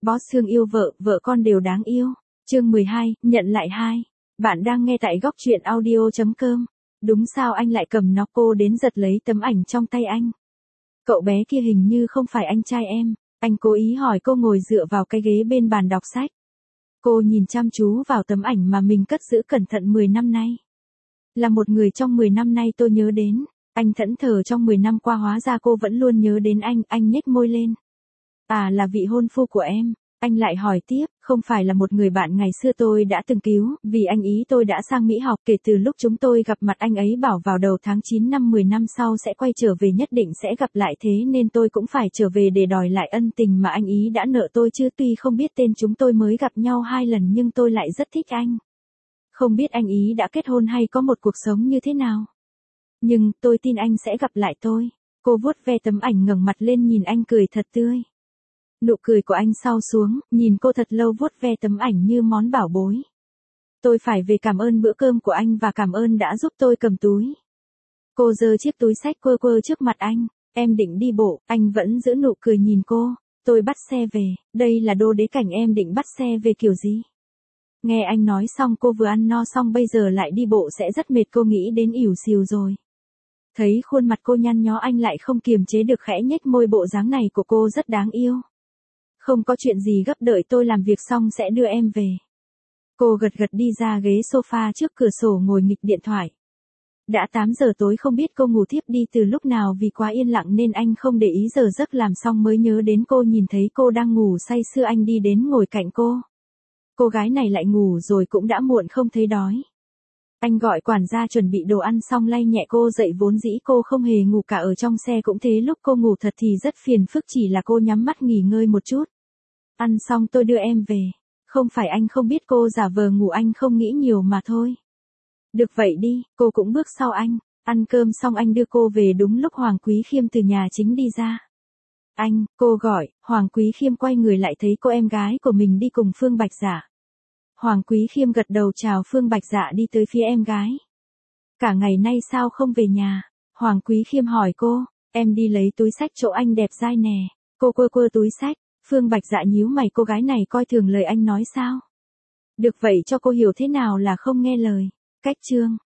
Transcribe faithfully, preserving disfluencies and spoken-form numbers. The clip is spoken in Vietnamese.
Boss thương yêu vợ, vợ con đều đáng yêu. Chương mười hai, nhận lại hai. Bạn đang nghe tại góc truyện audio chấm com. Đúng sao anh lại cầm nó, cô đến giật lấy tấm ảnh trong tay anh. Cậu bé kia hình như không phải anh trai em. Anh cố ý hỏi cô ngồi dựa vào cái ghế bên bàn đọc sách. Cô nhìn chăm chú vào tấm ảnh mà mình cất giữ cẩn thận mười năm nay. Là một người trong mười năm nay tôi nhớ đến. Anh thẫn thờ trong mười năm qua hóa ra cô vẫn luôn nhớ đến anh, anh nhếch môi lên. À, là vị hôn phu của em. Anh lại hỏi tiếp, không phải là một người bạn ngày xưa tôi đã từng cứu, vì anh ý tôi đã sang Mỹ học, kể từ lúc chúng tôi gặp mặt anh ấy bảo vào đầu tháng chín năm mười năm sau sẽ quay trở về, nhất định sẽ gặp lại, thế nên tôi cũng phải trở về để đòi lại ân tình mà anh ý đã nợ tôi chứ. Tuy không biết tên chúng tôi mới gặp nhau hai lần nhưng tôi lại rất thích anh. Không biết anh ý đã kết hôn hay có một cuộc sống như thế nào. Nhưng tôi tin anh sẽ gặp lại tôi. Cô vuốt ve tấm ảnh ngẩng mặt lên nhìn anh cười thật tươi. Nụ cười của anh sau xuống, nhìn cô thật lâu vuốt ve tấm ảnh như món bảo bối. Tôi phải về cảm ơn bữa cơm của anh và cảm ơn đã giúp tôi cầm túi. Cô giơ chiếc túi xách quơ quơ trước mặt anh. Em định đi bộ, anh vẫn giữ nụ cười nhìn cô. Tôi bắt xe về, đây là đô đế cảnh, em định bắt xe về kiểu gì? Nghe anh nói xong cô vừa ăn no xong bây giờ lại đi bộ sẽ rất mệt, cô nghĩ đến ỉu xìu rồi. Thấy khuôn mặt cô nhăn nhó anh lại không kiềm chế được khẽ nhếch môi, bộ dáng này của cô rất đáng yêu. Không có chuyện gì gấp, đợi tôi làm việc xong sẽ đưa em về. Cô gật gật đi ra ghế sofa trước cửa sổ ngồi nghịch điện thoại. Đã tám giờ tối, không biết cô ngủ thiếp đi từ lúc nào, vì quá yên lặng nên anh không để ý giờ giấc, làm xong mới nhớ đến cô, nhìn thấy cô đang ngủ say sưa anh đi đến ngồi cạnh cô. Cô gái này lại ngủ rồi, cũng đã muộn không thấy đói. Anh gọi quản gia chuẩn bị đồ ăn xong lay nhẹ cô dậy, vốn dĩ cô không hề ngủ cả ở trong xe cũng thế, lúc cô ngủ thật thì rất phiền phức, chỉ là cô nhắm mắt nghỉ ngơi một chút. Ăn xong tôi đưa em về. Không phải anh không biết cô giả vờ ngủ, anh không nghĩ nhiều mà thôi. Được vậy đi, cô cũng bước sau anh. Ăn cơm xong anh đưa cô về đúng lúc Hoàng Quý Khiêm từ nhà chính đi ra. Anh, cô gọi. Hoàng Quý Khiêm quay người lại thấy cô em gái của mình đi cùng Phương Bạch Dạ. Hoàng Quý Khiêm gật đầu chào, Phương Bạch Dạ đi tới phía em gái. Cả ngày nay sao không về nhà? Hoàng Quý Khiêm hỏi cô. Em đi lấy túi xách chỗ anh đẹp dai nè. Cô quơ quơ túi xách. Phương Bạch Dạ nhíu mày, cô gái này coi thường lời anh nói sao? Được vậy cho cô hiểu thế nào là không nghe lời. Cách chương.